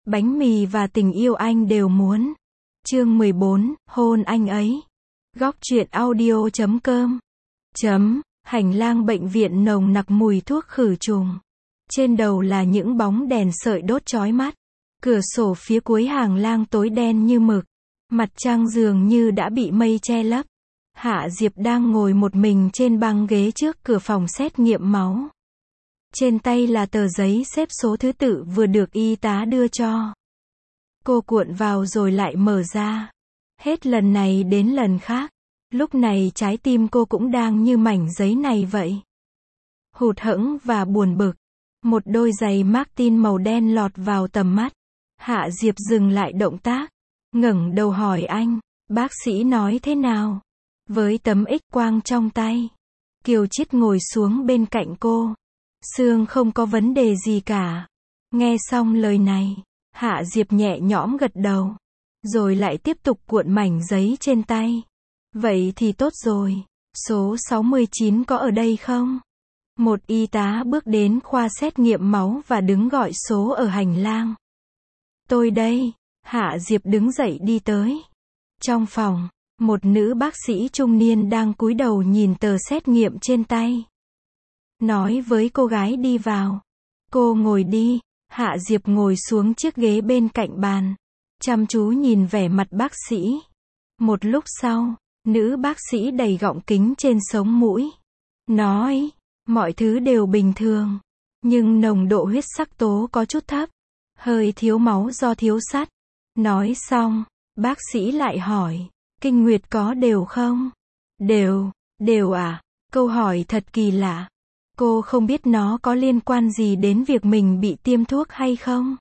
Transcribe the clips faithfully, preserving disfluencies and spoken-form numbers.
Bánh mì và tình yêu anh đều muốn. Chương mười bốn, hôn anh ấy. Góc truyện audio chấm com. Chấm, hành lang bệnh viện nồng nặc mùi thuốc khử trùng. Trên đầu là những bóng đèn sợi đốt chói mắt. Cửa sổ phía cuối hành lang tối đen như mực. Mặt trăng dường như đã bị mây che lấp. Hạ Diệp đang ngồi một mình trên băng ghế trước cửa phòng xét nghiệm máu. Trên tay là tờ giấy xếp số thứ tự vừa được y tá đưa cho. Cô cuộn vào rồi lại mở ra. Hết lần này đến lần khác. Lúc này trái tim cô cũng đang như mảnh giấy này vậy. Hụt hẫng và buồn bực. Một đôi giày Martin màu đen lọt vào tầm mắt. Hạ Diệp dừng lại động tác. Ngẩng đầu hỏi anh, bác sĩ nói thế nào? Với tấm X-quang trong tay. Kiều Chiết ngồi xuống bên cạnh cô. Xương không có vấn đề gì cả. Nghe xong lời này, Hạ Diệp nhẹ nhõm gật đầu. Rồi lại tiếp tục cuộn mảnh giấy trên tay. Vậy thì tốt rồi. Số sáu mươi chín có ở đây không? Một y tá bước đến khoa xét nghiệm máu và đứng gọi số ở hành lang. Tôi đây. Hạ Diệp đứng dậy đi tới. Trong phòng, một nữ bác sĩ trung niên đang cúi đầu nhìn tờ xét nghiệm trên tay. Nói với cô gái đi vào. Cô ngồi đi. Hạ Diệp ngồi xuống chiếc ghế bên cạnh bàn. Chăm chú nhìn vẻ mặt bác sĩ. Một lúc sau, nữ bác sĩ đầy gọng kính trên sống mũi. Nói, mọi thứ đều bình thường. Nhưng nồng độ huyết sắc tố có chút thấp. Hơi thiếu máu do thiếu sắt. Nói xong, bác sĩ lại hỏi, kinh nguyệt có đều không? Đều, đều à? Câu hỏi thật kỳ lạ. Cô không biết nó có liên quan gì đến việc mình bị tiêm thuốc hay không?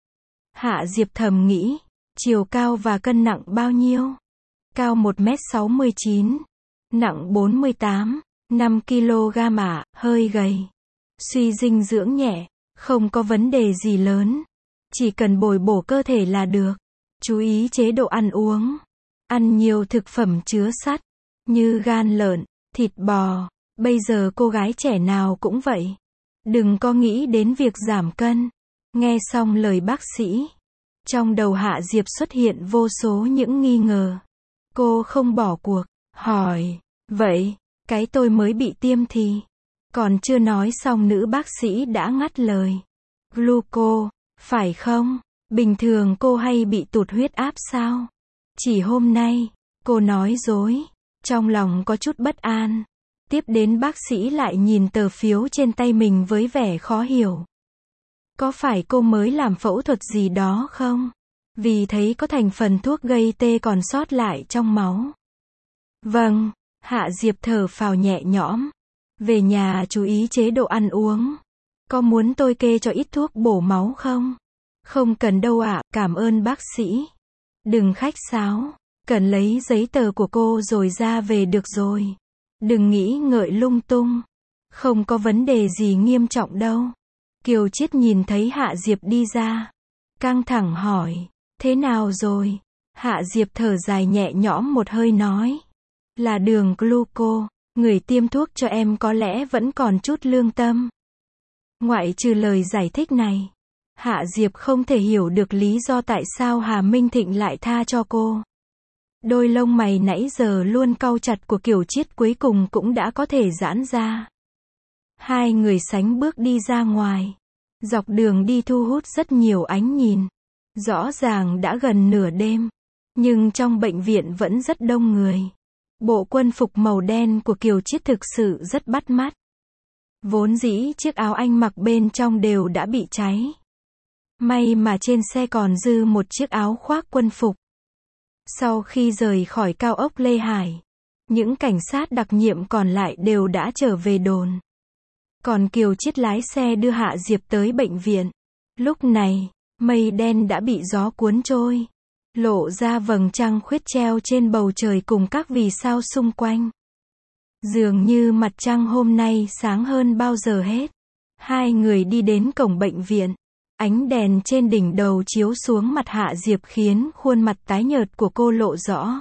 Hạ Diệp thầm nghĩ, chiều cao và cân nặng bao nhiêu? Cao một mét sáu mươi chín, nặng bốn mươi tám, năm ki lô gam à, hơi gầy. Suy dinh dưỡng nhẹ, không có vấn đề gì lớn. Chỉ cần bồi bổ cơ thể là được. Chú ý chế độ ăn uống. Ăn nhiều thực phẩm chứa sắt, như gan lợn, thịt bò. Bây giờ cô gái trẻ nào cũng vậy. Đừng có nghĩ đến việc giảm cân. Nghe xong lời bác sĩ. Trong đầu Hạ Diệp xuất hiện vô số những nghi ngờ. Cô không bỏ cuộc, hỏi, vậy, cái tôi mới bị tiêm thì? Còn chưa nói xong nữ bác sĩ đã ngắt lời. Gluco, phải không? Bình thường cô hay bị tụt huyết áp sao? Chỉ hôm nay, cô nói dối. Trong lòng có chút bất an. Tiếp đến bác sĩ lại nhìn tờ phiếu trên tay mình với vẻ khó hiểu. Có phải cô mới làm phẫu thuật gì đó không? Vì thấy có thành phần thuốc gây tê còn sót lại trong máu. Vâng, Hạ Diệp thở phào nhẹ nhõm. Về nhà chú ý chế độ ăn uống. Có muốn tôi kê cho ít thuốc bổ máu không? Không cần đâu ạ, cảm ơn bác sĩ. Đừng khách sáo, cần lấy giấy tờ của cô rồi ra về được rồi. Đừng nghĩ ngợi lung tung. Không có vấn đề gì nghiêm trọng đâu. Kiều Chiết nhìn thấy Hạ Diệp đi ra. Căng thẳng hỏi, thế nào rồi? Hạ Diệp thở dài nhẹ nhõm một hơi nói. Là đường gluco, người tiêm thuốc cho em có lẽ vẫn còn chút lương tâm. Ngoại trừ lời giải thích này, Hạ Diệp không thể hiểu được lý do tại sao Hà Minh Thịnh lại tha cho cô. Đôi lông mày nãy giờ luôn cau chặt của Kiều Chiết cuối cùng cũng đã có thể giãn ra. Hai người sánh bước đi ra ngoài. Dọc đường đi thu hút rất nhiều ánh nhìn. Rõ ràng đã gần nửa đêm. Nhưng trong bệnh viện vẫn rất đông người. Bộ quân phục màu đen của Kiều Chiết thực sự rất bắt mắt. Vốn dĩ chiếc áo anh mặc bên trong đều đã bị cháy. May mà trên xe còn dư một chiếc áo khoác quân phục. Sau khi rời khỏi cao ốc Lê Hải, những cảnh sát đặc nhiệm còn lại đều đã trở về đồn. Còn Kiều Chiết lái xe đưa Hạ Diệp tới bệnh viện. Lúc này, mây đen đã bị gió cuốn trôi. Lộ ra vầng trăng khuyết treo trên bầu trời cùng các vì sao xung quanh. Dường như mặt trăng hôm nay sáng hơn bao giờ hết. Hai người đi đến cổng bệnh viện. Ánh đèn trên đỉnh đầu chiếu xuống mặt Hạ Diệp khiến khuôn mặt tái nhợt của cô lộ rõ.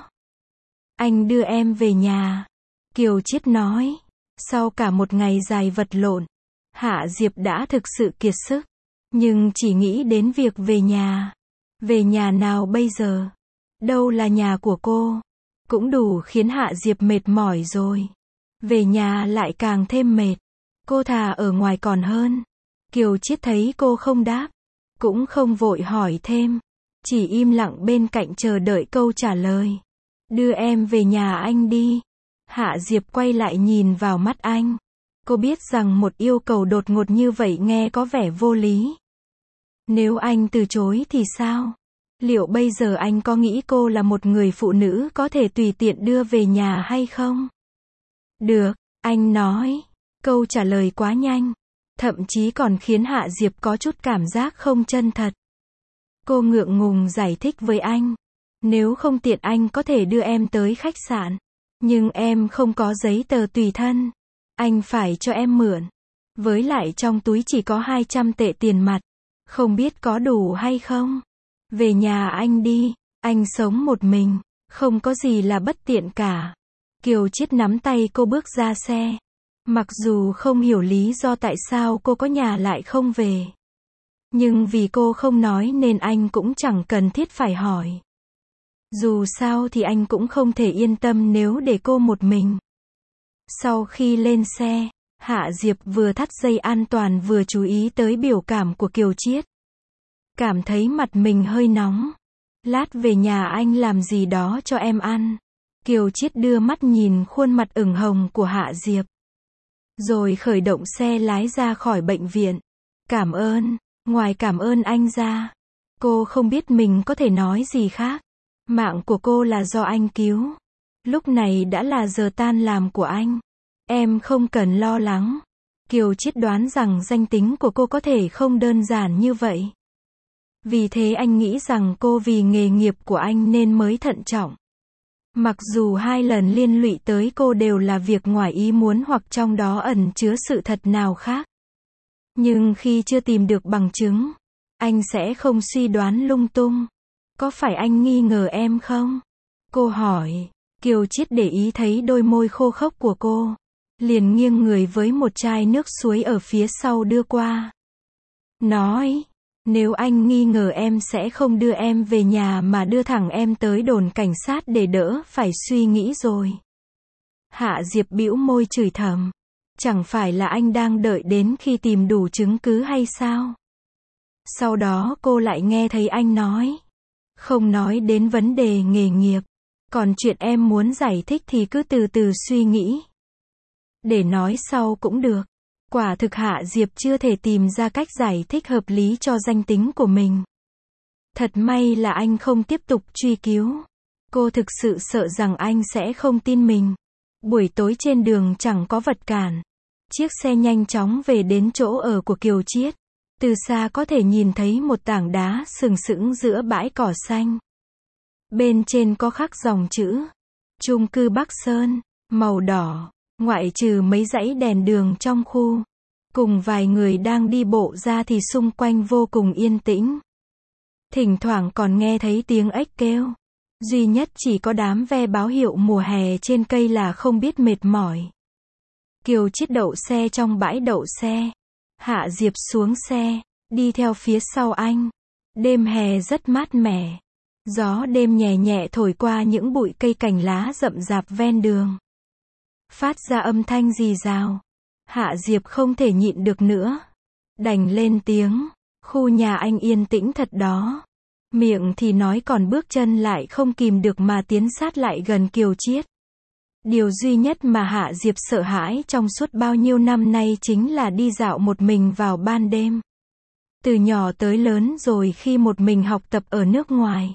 Anh đưa em về nhà. Kiều Chiết nói. Sau cả một ngày dài vật lộn, Hạ Diệp đã thực sự kiệt sức. Nhưng chỉ nghĩ đến việc về nhà, Về nhà nào bây giờ? Đâu là nhà của cô? Cũng đủ khiến Hạ Diệp mệt mỏi rồi. Về nhà lại càng thêm mệt. Cô thà ở ngoài còn hơn. Kiều Chiết thấy cô không đáp, cũng không vội hỏi thêm, chỉ im lặng bên cạnh chờ đợi câu trả lời. Đưa em về nhà anh đi. Hạ Diệp quay lại nhìn vào mắt anh. Cô biết rằng một yêu cầu đột ngột như vậy nghe có vẻ vô lý. Nếu anh từ chối thì sao? Liệu bây giờ anh có nghĩ cô là một người phụ nữ có thể tùy tiện đưa về nhà hay không? Được, anh nói. Câu trả lời quá nhanh, thậm chí còn khiến Hạ Diệp có chút cảm giác không chân thật. Cô ngượng ngùng giải thích với anh. Nếu không tiện anh có thể đưa em tới khách sạn. Nhưng em không có giấy tờ tùy thân. Anh phải cho em mượn. Với lại trong túi chỉ có hai trăm tệ tiền mặt. Không biết có đủ hay không? Về nhà anh đi. Anh sống một mình. Không có gì là bất tiện cả. Kiều Chiết nắm tay cô bước ra xe. Mặc dù không hiểu lý do tại sao cô có nhà lại không về. Nhưng vì cô không nói nên anh cũng chẳng cần thiết phải hỏi. Dù sao thì anh cũng không thể yên tâm nếu để cô một mình. Sau khi lên xe, Hạ Diệp vừa thắt dây an toàn vừa chú ý tới biểu cảm của Kiều Chiết. Cảm thấy mặt mình hơi nóng. Lát về nhà anh làm gì đó cho em ăn. Kiều Chiết đưa mắt nhìn khuôn mặt ửng hồng của Hạ Diệp. Rồi khởi động xe lái ra khỏi bệnh viện. Cảm ơn. Ngoài cảm ơn anh ra, cô không biết mình có thể nói gì khác. Mạng của cô là do anh cứu. Lúc này đã là giờ tan làm của anh. Em không cần lo lắng. Kiều Chiết đoán rằng danh tính của cô có thể không đơn giản như vậy. Vì thế anh nghĩ rằng cô vì nghề nghiệp của anh nên mới thận trọng. Mặc dù hai lần liên lụy tới cô đều là việc ngoài ý muốn hoặc trong đó ẩn chứa sự thật nào khác. Nhưng khi chưa tìm được bằng chứng, anh sẽ không suy đoán lung tung. Có phải anh nghi ngờ em không? Cô hỏi. Kiều Chiết để ý thấy đôi môi khô khốc của cô. Liền nghiêng người với một chai nước suối ở phía sau đưa qua. Nói. Nếu anh nghi ngờ em sẽ không đưa em về nhà mà đưa thẳng em tới đồn cảnh sát để đỡ phải suy nghĩ rồi. Hạ Diệp bĩu môi chửi thầm. Chẳng phải là anh đang đợi đến khi tìm đủ chứng cứ hay sao? Sau đó cô lại nghe thấy anh nói. Không nói đến vấn đề nghề nghiệp. Còn chuyện em muốn giải thích thì cứ từ từ suy nghĩ. Để nói sau cũng được. Quả thực Hạ Diệp chưa thể tìm ra cách giải thích hợp lý cho danh tính của mình. Thật may là anh không tiếp tục truy cứu. Cô thực sự sợ rằng anh sẽ không tin mình. Buổi tối trên đường chẳng có vật cản. Chiếc xe nhanh chóng về đến chỗ ở của Kiều Chiết. Từ xa có thể nhìn thấy một tảng đá sừng sững giữa bãi cỏ xanh. Bên trên có khắc dòng chữ. Chung cư Bắc Sơn, màu đỏ. Ngoại trừ mấy dãy đèn đường trong khu. Cùng vài người đang đi bộ ra thì xung quanh vô cùng yên tĩnh. Thỉnh thoảng còn nghe thấy tiếng ếch kêu. Duy nhất chỉ có đám ve báo hiệu mùa hè trên cây là không biết mệt mỏi. Kiều Chiết đậu xe trong bãi đậu xe. Hạ Diệp xuống xe, đi theo phía sau anh. Đêm hè rất mát mẻ. Gió đêm nhẹ nhẹ thổi qua những bụi cây cành lá rậm rạp ven đường. Phát ra âm thanh rì rào. Hạ Diệp không thể nhịn được nữa. Đành lên tiếng. Khu nhà anh yên tĩnh thật đó. Miệng thì nói còn bước chân lại không kìm được mà tiến sát lại gần Kiều Chiết. Điều duy nhất mà Hạ Diệp sợ hãi trong suốt bao nhiêu năm nay chính là đi dạo một mình vào ban đêm. Từ nhỏ tới lớn rồi khi một mình học tập ở nước ngoài,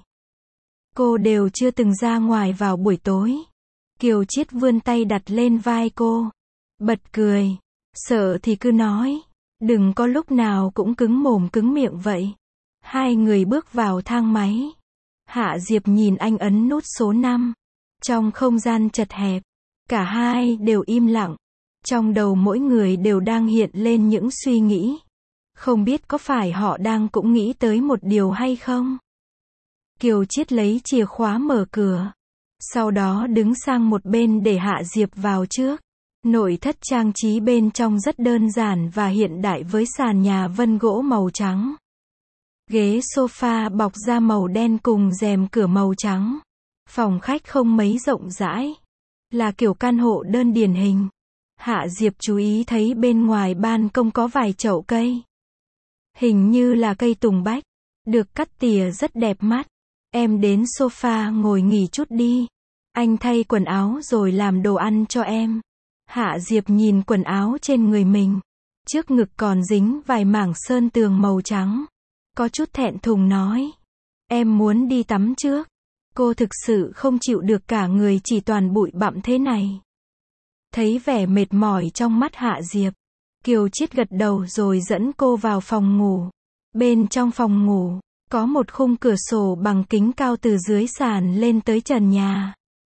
cô đều chưa từng ra ngoài vào buổi tối. Kiều Chiết vươn tay đặt lên vai cô. Bật cười. Sợ thì cứ nói. Đừng có lúc nào cũng cứng mồm cứng miệng vậy. Hai người bước vào thang máy. Hạ Diệp nhìn anh ấn nút số năm. Trong không gian chật hẹp, cả hai đều im lặng. Trong đầu mỗi người đều đang hiện lên những suy nghĩ. Không biết có phải họ đang cũng nghĩ tới một điều hay không? Kiều Chiết lấy chìa khóa mở cửa. Sau đó đứng sang một bên để Hạ Diệp vào trước. Nội thất trang trí bên trong rất đơn giản và hiện đại với sàn nhà vân gỗ màu trắng. Ghế sofa bọc da màu đen cùng rèm cửa màu trắng. Phòng khách không mấy rộng rãi. Là kiểu căn hộ đơn điển hình. Hạ Diệp chú ý thấy bên ngoài ban công có vài chậu cây. Hình như là cây tùng bách. Được cắt tỉa rất đẹp mắt. Em đến sofa ngồi nghỉ chút đi. Anh thay quần áo rồi làm đồ ăn cho em. Hạ Diệp nhìn quần áo trên người mình. Trước ngực còn dính vài mảng sơn tường màu trắng. Có chút thẹn thùng nói. Em muốn đi tắm trước. Cô thực sự không chịu được cả người chỉ toàn bụi bặm thế này. Thấy vẻ mệt mỏi trong mắt Hạ Diệp. Kiều Chiết gật đầu rồi dẫn cô vào phòng ngủ. Bên trong phòng ngủ, có một khung cửa sổ bằng kính cao từ dưới sàn lên tới trần nhà.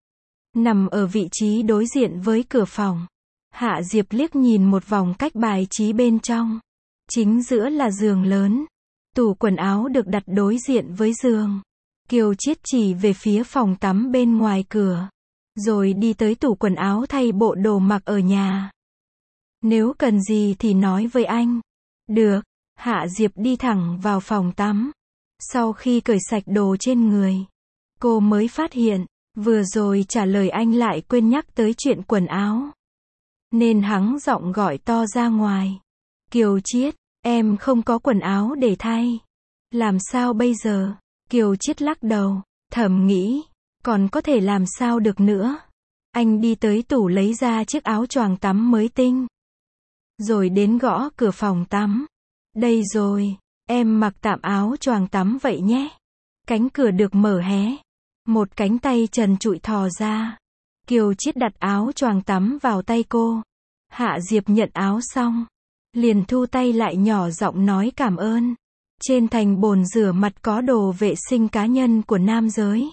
Nằm ở vị trí đối diện với cửa phòng. Hạ Diệp liếc nhìn một vòng cách bài trí bên trong. Chính giữa là giường lớn. Tủ quần áo được đặt đối diện với giường. Kiều Chiết chỉ về phía phòng tắm bên ngoài cửa. Rồi đi tới tủ quần áo thay bộ đồ mặc ở nhà. Nếu cần gì thì nói với anh. Được. Hạ Diệp đi thẳng vào phòng tắm. Sau khi cởi sạch đồ trên người, cô mới phát hiện, vừa rồi trả lời anh lại quên nhắc tới chuyện quần áo. Nên hắng giọng gọi to ra ngoài. Kiều Chiết, em không có quần áo để thay. Làm sao bây giờ? Kiều Chiết lắc đầu, thầm nghĩ, còn có thể làm sao được nữa. Anh đi tới tủ lấy ra chiếc áo choàng tắm mới tinh. Rồi đến gõ cửa phòng tắm. Đây rồi, em mặc tạm áo choàng tắm vậy nhé. Cánh cửa được mở hé. Một cánh tay trần trụi thò ra. Kiều Chiết đặt áo choàng tắm vào tay cô. Hạ Diệp nhận áo xong. Liền thu tay lại nhỏ giọng nói cảm ơn. Trên thành bồn rửa mặt có đồ vệ sinh cá nhân của nam giới.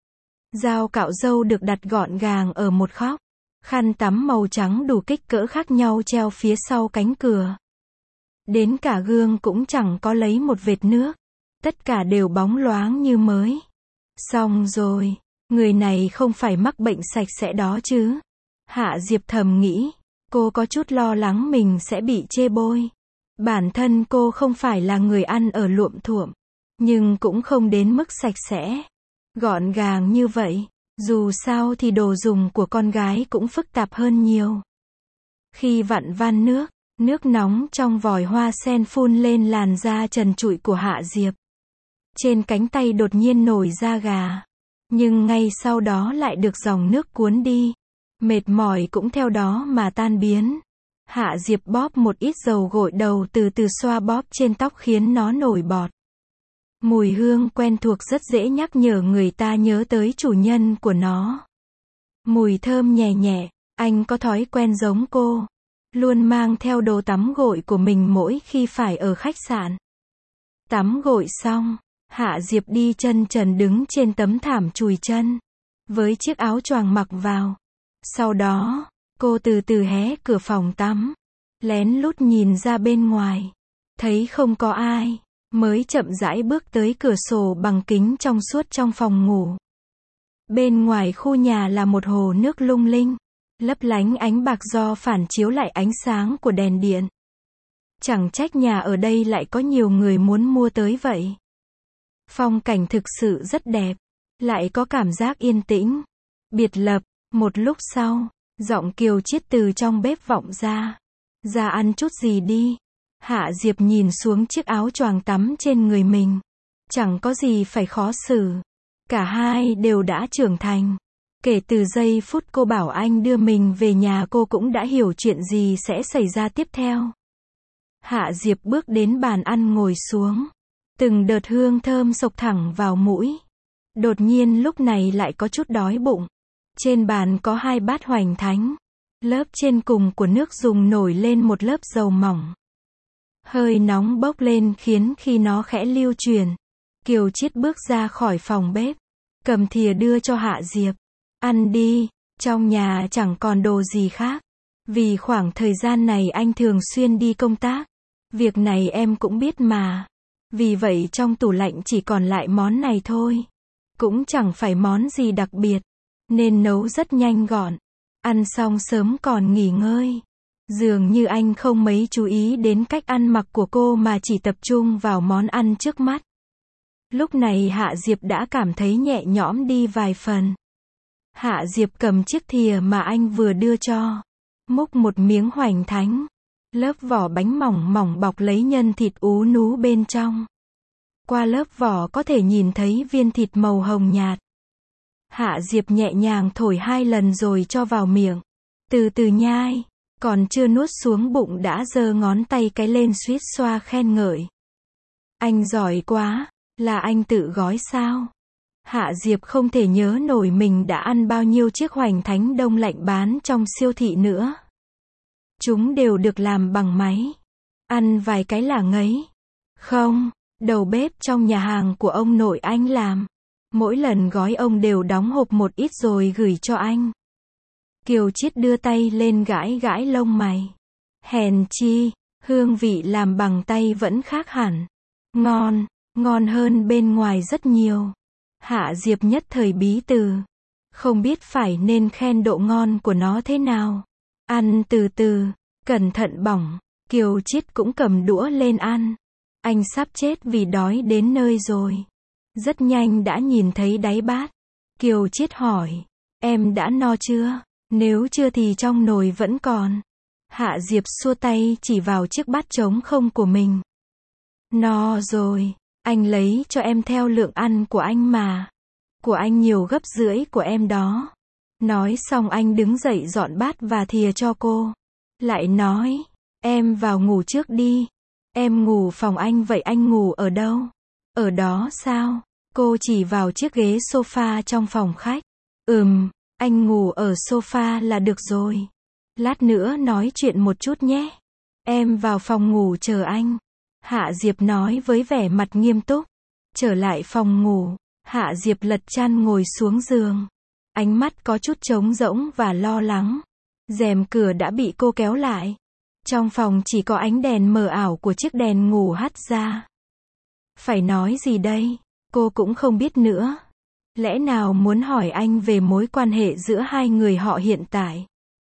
Dao cạo râu được đặt gọn gàng ở một góc. Khăn tắm màu trắng đủ kích cỡ khác nhau treo phía sau cánh cửa. Đến cả gương cũng chẳng có lấy một vệt nước. Tất cả đều bóng loáng như mới. Xong rồi, người này không phải mắc bệnh sạch sẽ đó chứ. Hạ Diệp thầm nghĩ, cô có chút lo lắng mình sẽ bị chê bôi. Bản thân cô không phải là người ăn ở luộm thuộm, nhưng cũng không đến mức sạch sẽ, gọn gàng như vậy. Dù sao thì đồ dùng của con gái cũng phức tạp hơn nhiều. Khi vặn van nước, nước nóng trong vòi hoa sen phun lên làn da trần trụi của Hạ Diệp. Trên cánh tay đột nhiên nổi da gà. Nhưng ngay sau đó lại được dòng nước cuốn đi. Mệt mỏi cũng theo đó mà tan biến. Hạ Diệp bóp một ít dầu gội đầu từ từ xoa bóp trên tóc khiến nó nổi bọt. Mùi hương quen thuộc rất dễ nhắc nhở người ta nhớ tới chủ nhân của nó. Mùi thơm nhẹ nhẹ, anh có thói quen giống cô. Luôn mang theo đồ tắm gội của mình mỗi khi phải ở khách sạn. Tắm gội xong, Hạ Diệp đi chân trần đứng trên tấm thảm chùi chân. Với chiếc áo choàng mặc vào. Sau đó, cô từ từ hé cửa phòng tắm. Lén lút nhìn ra bên ngoài. Thấy không có ai. Mới chậm rãi bước tới cửa sổ bằng kính trong suốt trong phòng ngủ. Bên ngoài khu nhà là một hồ nước lung linh. Lấp lánh ánh bạc do phản chiếu lại ánh sáng của đèn điện. Chẳng trách nhà ở đây lại có nhiều người muốn mua tới vậy. Phong cảnh thực sự rất đẹp. Lại có cảm giác yên tĩnh. Biệt lập. Một lúc sau, giọng Kiều Chiết từ trong bếp vọng ra. Ra ăn chút gì đi. Hạ Diệp nhìn xuống chiếc áo choàng tắm trên người mình. Chẳng có gì phải khó xử. Cả hai đều đã trưởng thành. Kể từ giây phút cô bảo anh đưa mình về nhà cô cũng đã hiểu chuyện gì sẽ xảy ra tiếp theo. Hạ Diệp bước đến bàn ăn ngồi xuống. Từng đợt hương thơm xộc thẳng vào mũi. Đột nhiên lúc này lại có chút đói bụng. Trên bàn có hai bát hoành thánh. Lớp trên cùng của nước dùng nổi lên một lớp dầu mỏng. Hơi nóng bốc lên khiến khi nó khẽ lưu truyền. Kiều Chiết bước ra khỏi phòng bếp. Cầm thìa đưa cho Hạ Diệp. Ăn đi, trong nhà chẳng còn đồ gì khác. Vì khoảng thời gian này anh thường xuyên đi công tác. Việc này em cũng biết mà. Vì vậy trong tủ lạnh chỉ còn lại món này thôi. Cũng chẳng phải món gì đặc biệt. Nên nấu rất nhanh gọn. Ăn xong sớm còn nghỉ ngơi. Dường như anh không mấy chú ý đến cách ăn mặc của cô mà chỉ tập trung vào món ăn trước mắt. Lúc này Hạ Diệp đã cảm thấy nhẹ nhõm đi vài phần. Hạ Diệp cầm chiếc thìa mà anh vừa đưa cho. Múc một miếng hoành thánh. Lớp vỏ bánh mỏng mỏng bọc lấy nhân thịt ú nú bên trong. Qua lớp vỏ có thể nhìn thấy viên thịt màu hồng nhạt. Hạ Diệp nhẹ nhàng thổi hai lần rồi cho vào miệng. Từ từ nhai. Còn chưa nuốt xuống bụng đã giơ ngón tay cái lên suýt xoa khen ngợi. Anh giỏi quá. Là anh tự gói sao? Hạ Diệp không thể nhớ nổi mình đã ăn bao nhiêu chiếc hoành thánh đông lạnh bán trong siêu thị nữa. Chúng đều được làm bằng máy. Ăn vài cái là ngấy. Không, đầu bếp trong nhà hàng của ông nội anh làm. Mỗi lần gói ông đều đóng hộp một ít rồi gửi cho anh. Kiều Chiết đưa tay lên gãi gãi lông mày. Hèn chi, hương vị làm bằng tay vẫn khác hẳn. Ngon, ngon hơn bên ngoài rất nhiều. Hạ Diệp nhất thời bí từ. Không biết phải nên khen độ ngon của nó thế nào. Ăn từ từ, cẩn thận bỏng. Kiều Chiết cũng cầm đũa lên ăn. Anh sắp chết vì đói đến nơi rồi. Rất nhanh đã nhìn thấy đáy bát. Kiều Chiết hỏi, em đã no chưa? Nếu chưa thì trong nồi vẫn còn. Hạ Diệp xua tay chỉ vào chiếc bát trống không của mình. No rồi, anh lấy cho em theo lượng ăn của anh mà. Của anh nhiều gấp rưỡi của em đó. Nói xong anh đứng dậy dọn bát và thìa cho cô. Lại nói, em vào ngủ trước đi. Em ngủ phòng anh vậy anh ngủ ở đâu? Ở đó sao? Cô chỉ vào chiếc ghế sofa trong phòng khách. Ừm, anh ngủ ở sofa là được rồi. Lát nữa nói chuyện một chút nhé. Em vào phòng ngủ chờ anh. Hạ Diệp nói với vẻ mặt nghiêm túc. Trở lại phòng ngủ, Hạ Diệp lật chăn ngồi xuống giường. Ánh mắt có chút trống rỗng và lo lắng. Rèm cửa đã bị cô kéo lại. Trong phòng chỉ có ánh đèn mờ ảo của chiếc đèn ngủ hắt ra. Phải nói gì đây? Cô cũng không biết nữa. Lẽ nào muốn hỏi anh về mối quan hệ giữa hai người họ hiện tại?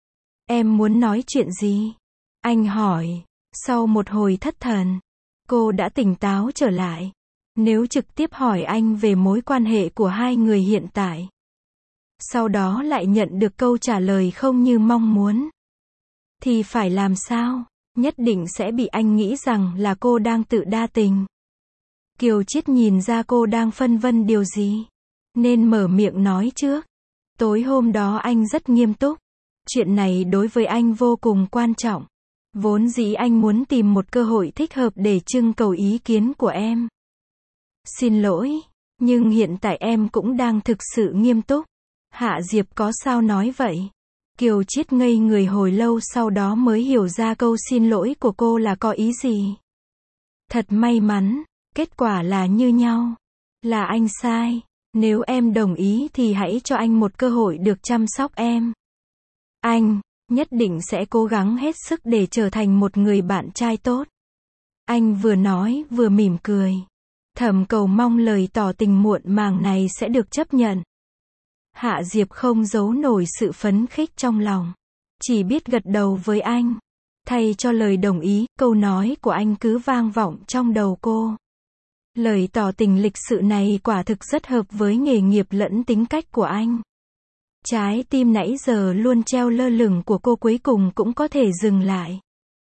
Em muốn nói chuyện gì? Anh hỏi. Sau một hồi thất thần, cô đã tỉnh táo trở lại. Nếu trực tiếp hỏi anh về mối quan hệ của hai người hiện tại, sau đó lại nhận được câu trả lời không như mong muốn, thì phải làm sao? Nhất định sẽ bị anh nghĩ rằng là cô đang tự đa tình. Kiều Chiết nhìn ra cô đang phân vân điều gì, nên mở miệng nói trước. Tối hôm đó anh rất nghiêm túc. Chuyện này đối với anh vô cùng quan trọng. Vốn dĩ anh muốn tìm một cơ hội thích hợp để trưng cầu ý kiến của em. Xin lỗi, nhưng hiện tại em cũng đang thực sự nghiêm túc. Hạ Diệp có sao nói vậy? Kiều Chiết ngây người hồi lâu sau đó mới hiểu ra câu xin lỗi của cô là có ý gì. Thật may mắn, kết quả là như nhau. Là anh sai. Nếu em đồng ý thì hãy cho anh một cơ hội được chăm sóc em. Anh nhất định sẽ cố gắng hết sức để trở thành một người bạn trai tốt. Anh vừa nói vừa mỉm cười. Thầm cầu mong lời tỏ tình muộn màng này sẽ được chấp nhận. Hạ Diệp không giấu nổi sự phấn khích trong lòng. Chỉ biết gật đầu với anh. Thay cho lời đồng ý, câu nói của anh cứ vang vọng trong đầu cô. Lời tỏ tình lịch sự này quả thực rất hợp với nghề nghiệp lẫn tính cách của anh. Trái tim nãy giờ luôn treo lơ lửng của cô cuối cùng cũng có thể dừng lại.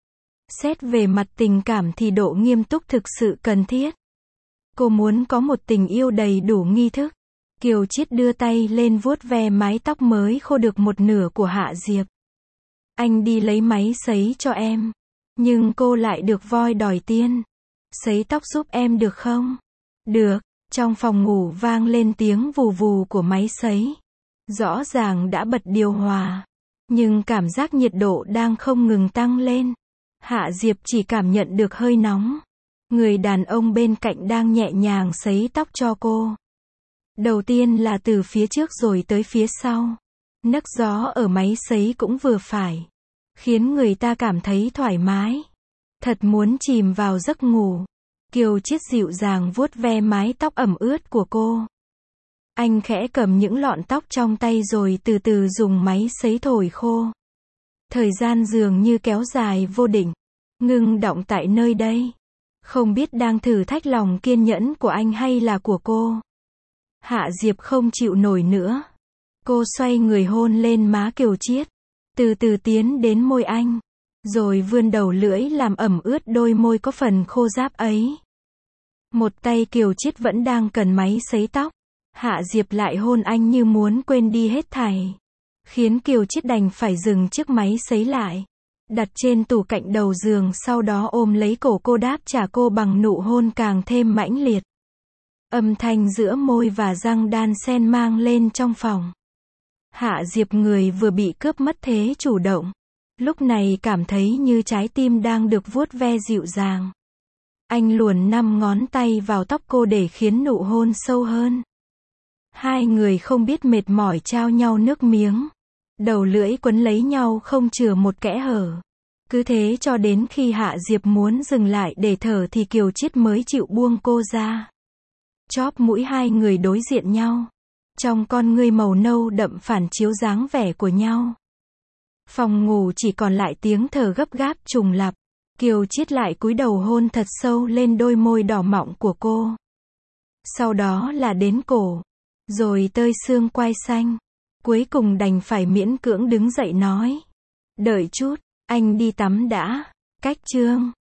Xét về mặt tình cảm thì độ nghiêm túc thực sự cần thiết. Cô muốn có một tình yêu đầy đủ nghi thức. Kiều Chiết đưa tay lên vuốt ve mái tóc mới khô được một nửa của Hạ Diệp. Anh đi lấy máy sấy cho em. Nhưng cô lại được voi đòi tiền. Sấy tóc giúp em được không? Được. Trong phòng ngủ vang lên tiếng vù vù của máy sấy. Rõ ràng đã bật điều hòa. Nhưng cảm giác nhiệt độ đang không ngừng tăng lên. Hạ Diệp chỉ cảm nhận được hơi nóng. Người đàn ông bên cạnh đang nhẹ nhàng sấy tóc cho cô. Đầu tiên là từ phía trước rồi tới phía sau. Nấc gió ở máy sấy cũng vừa phải. Khiến người ta cảm thấy thoải mái. Thật muốn chìm vào giấc ngủ. Kiều Chiết dịu dàng vuốt ve mái tóc ẩm ướt của cô. Anh khẽ cầm những lọn tóc trong tay rồi từ từ dùng máy sấy thổi khô. Thời gian dường như kéo dài vô định. Ngưng đọng tại nơi đây. Không biết đang thử thách lòng kiên nhẫn của anh hay là của cô. Hạ Diệp không chịu nổi nữa. Cô xoay người hôn lên má Kiều Chiết. Từ từ tiến đến môi anh. Rồi vươn đầu lưỡi làm ẩm ướt đôi môi có phần khô ráp ấy. Một tay Kiều Chiết vẫn đang cần máy sấy tóc. Hạ Diệp lại hôn anh như muốn quên đi hết thảy. Khiến Kiều Chiết đành phải dừng chiếc máy sấy lại. Đặt trên tủ cạnh đầu giường, sau đó ôm lấy cổ cô đáp trả cô bằng nụ hôn càng thêm mãnh liệt. Âm thanh giữa môi và răng đan xen mang lên trong phòng. Hạ Diệp người vừa bị cướp mất thế chủ động. Lúc này cảm thấy như trái tim đang được vuốt ve dịu dàng. Anh luồn năm ngón tay vào tóc cô để khiến nụ hôn sâu hơn. Hai người không biết mệt mỏi trao nhau nước miếng. Đầu lưỡi quấn lấy nhau không chừa một kẽ hở. Cứ thế cho đến khi Hạ Diệp muốn dừng lại để thở thì Kiều Chiết mới chịu buông cô ra. Chóp mũi hai người đối diện nhau. Trong con ngươi màu nâu đậm phản chiếu dáng vẻ của nhau. Phòng ngủ chỉ còn lại tiếng thở gấp gáp trùng lặp. Kiều Chiết lại cúi đầu hôn thật sâu lên đôi môi đỏ mọng của cô. Sau đó là đến cổ. Rồi tơi xương quai xanh. Cuối cùng đành phải miễn cưỡng đứng dậy nói. Đợi chút, anh đi tắm đã. Cách chương